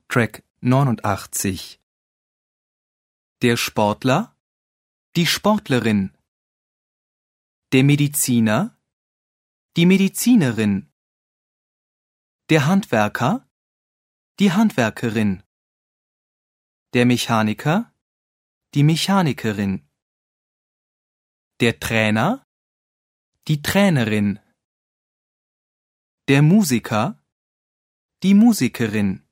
Track 89. Der Sportler, die Sportlerin. Der Mediziner, die Medizinerin. Der Handwerker, die Handwerkerin. Der Mechaniker, die Mechanikerin. Der Trainer, die Trainerin. Der Musiker, die Musikerin.